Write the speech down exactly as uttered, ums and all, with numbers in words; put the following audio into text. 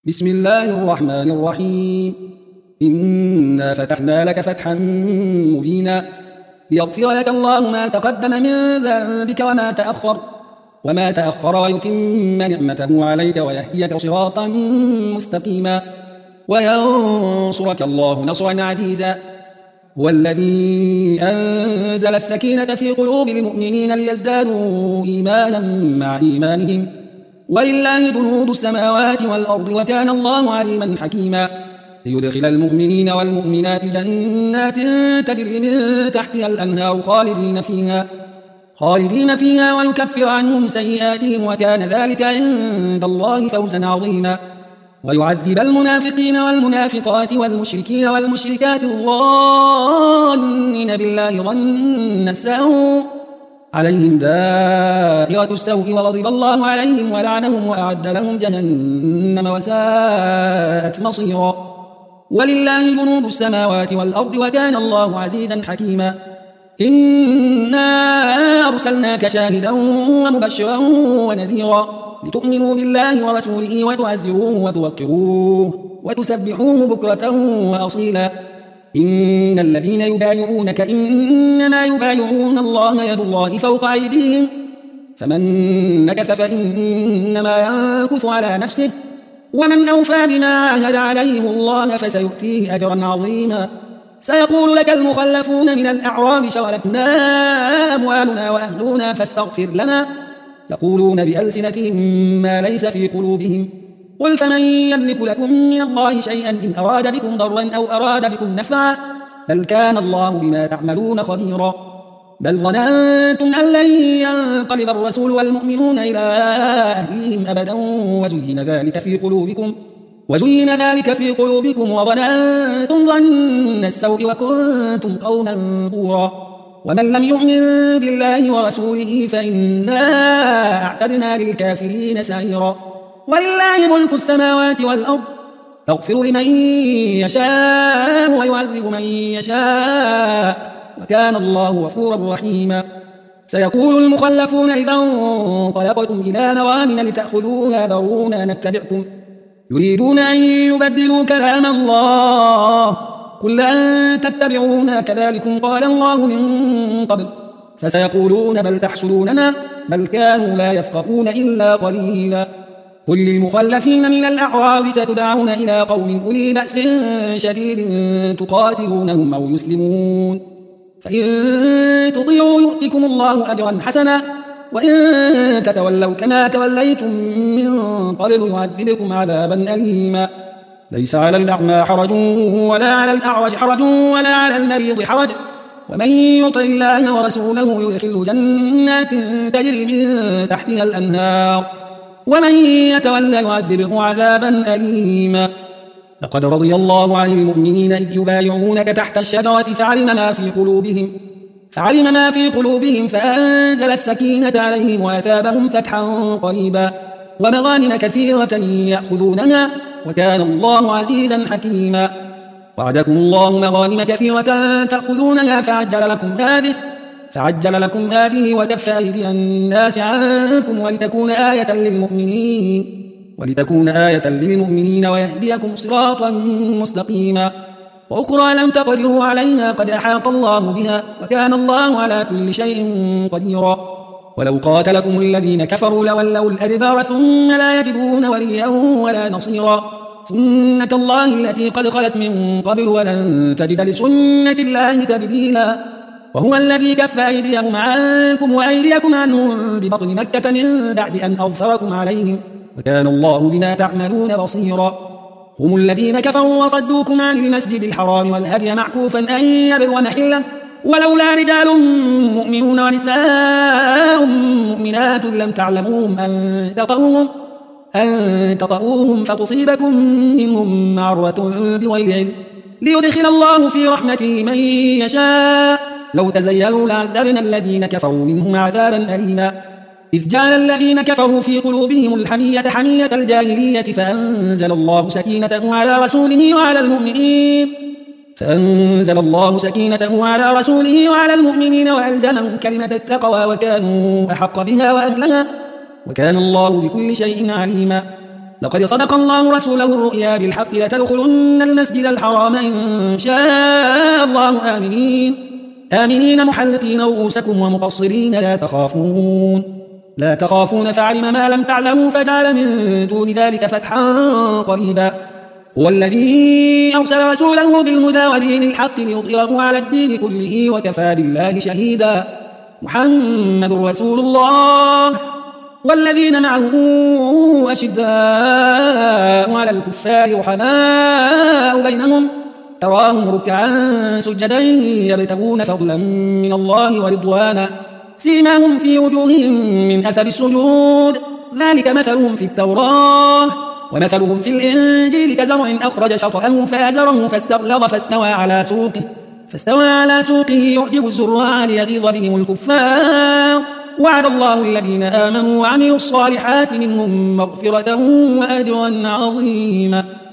بسم الله الرحمن الرحيم. إنا فتحنا لك فتحا مبينا ليغفر لك الله ما تقدم من ذنبك وما تأخر وما تأخر ويتم نعمته عليك ويهديك صراطا مستقيما وينصرك الله نصرا عزيزا. هو الذي أنزل السكينة في قلوب المؤمنين ليزدادوا إيمانا مع إيمانهم ولله جنود السماوات والأرض وكان الله عليما حكيما. ليدخل المؤمنين والمؤمنات جنات تجري من تحتها الأنهار خالدين فيها خالدين فيها ويكفر عنهم سيئاتهم وكان ذلك عند الله فوزا عظيما. ويعذب المنافقين والمنافقات والمشركين والمشركات الظانين بالله ظن السوء عليهم دائرة السوء وغضب الله عليهم ولعنهم وأعد لهم جهنم وساءت مصيرا. ولله جنود السماوات والأرض وكان الله عزيزا حكيما. إنا أرسلناك شاهدا ومبشرا ونذيرا لتؤمنوا بالله ورسوله وتعزروه وتوقروه وتسبحوه بكرة وأصيلا. إن الذين يبايعونك إنما يبايعون الله يد الله فوق أيديهم فمن نكث فإنما ينكث على نفسه ومن أوفى بما عاهد عليه الله فسيؤتيه أجرا عظيما. سيقول لك المخلفون من الأعراب شغلتنا أموالنا وأهلنا فاستغفر لنا يقولون بألسنتهم ما ليس في قلوبهم قل فمن يملك لكم من الله شيئا إن أراد بكم ضرا أو أراد بكم نفعا بل كان الله بما تعملون خبيرا. بل ظننتم أن لن ينقلب الرسول والمؤمنون إلى أهليهم أبدا وزين ذلك في قلوبكم وزين ذلك في قلوبكم وظننتم ظن السوء وكنتم قوما بورا. ومن لم يؤمن بالله ورسوله فإنا أعتدنا للكافرين سعيرا. ولله ملك السماوات والأرض يغفر لمن يشاء ويعذب من يشاء وكان الله غفورا رحيما. سيقول المخلفون إذا انطلقتم إلى مغانم لتأخذوها ذرونا نتبعكم يريدون أن يبدلوا كلام الله قل لن تتبعونا كذلكم قال الله من قبل فسيقولون بل تحسدوننا بل كانوا لا يفقهون إلا قليلا. قل للمخلفين من الأعراب ستدعون إلى قوم أولي بأس شديد تقاتلونهم أو يسلمون فإن تطيعوا يؤتكم الله أجرا حسنا وإن تتولوا كما توليتم من قبل يعذبكم عذابا أليما. ليس على الأعمى حرج ولا على الأعرج حرج ولا على المريض حرج ومن يطع الله ورسوله يدخله جنات تجري من تحتها الأنهار ومن يتولى يعذبه عذابا أليما. لقد رضي الله عن المؤمنين إذ يبايعونك تحت الشجرة فعلم ما في قلوبهم فعلم ما في قلوبهم فأنزل السكينة عليهم وأثابهم فتحا قريبا ومغانم كثيرة يأخذونها وكان الله عزيزا حكيما. وعدكم الله مغانم كثيرة تأخذونها فعجل لكم هذه فعجل لكم هذه وكف أيدي الناس عنكم ولتكون آية للمؤمنين ولتكون آية للمؤمنين ويهديكم صراطا مستقيما. وأخرى لم تقدروا عليها قد أحاط الله بها وكان الله على كل شيء قديرا. ولو قاتلكم الذين كفروا لولوا الأدبار ثم لا يجدون وليا ولا نصيرا. سنة الله التي قد خلت من قبل ولن تجد لسنة الله تبديلا. وهو الذي كف أيديهم عنكم وأيديكم عنهم ببطن مكة من بعد أن أظفركم عليهم وكان الله بما تعملون بصيرا. هم الذين كفروا وصدوكم عن المسجد الحرام والهدي معكوفا أن يبلغ محله ولولا رجال مؤمنون ونساء مؤمنات لم تعلموهم أن تطؤوهم أن تطؤوهم فتصيبكم منهم معرة بغير علم ليدخل الله في رحمته من يشاء لو تزيلوا لعذبنا الذين كفروا منهم عذابا أليما. إذ جعل الذين كفروا في قلوبهم الحمية حمية الجاهلية فأنزل الله سكينته على رسوله وعلى المؤمنين فأنزل الله سكينته على رسوله وعلى المؤمنين وألزمهم كلمة التقوى وكانوا أحق بها وأهلها وكان الله بكل شيء عليما. لقد صدق الله رسوله الرؤيا بالحق لتدخلن المسجد الحرام إن شاء الله آمنين آمنين محلقين رؤوسكم ومقصرين لا تخافون لا تخافون فعلم ما لم تعلموا فجعل من دون ذلك فتحا قريبا هو الذي أرسل رسوله بالهدى ودين الحق ليظهره على الدين كله وكفى بالله شهيدا محمد رسول الله والذين معه أشداء على الكفار رحماء بينهم تراهم ركعا سجدا يبتغون فضلا من الله ورضوانا سيماهم في وجوههم من أثر السجود ذلك مثلهم في التوراة ومثلهم في الإنجيل كزرع أخرج شطأه فآزره فاستغلظ فاستوى على سوقه فاستوى على سوقه يعجب الزراع ليغيظ بهم الكفار وعد الله الذين آمنوا وعملوا الصالحات منهم مغفرة وأجرا عظيما.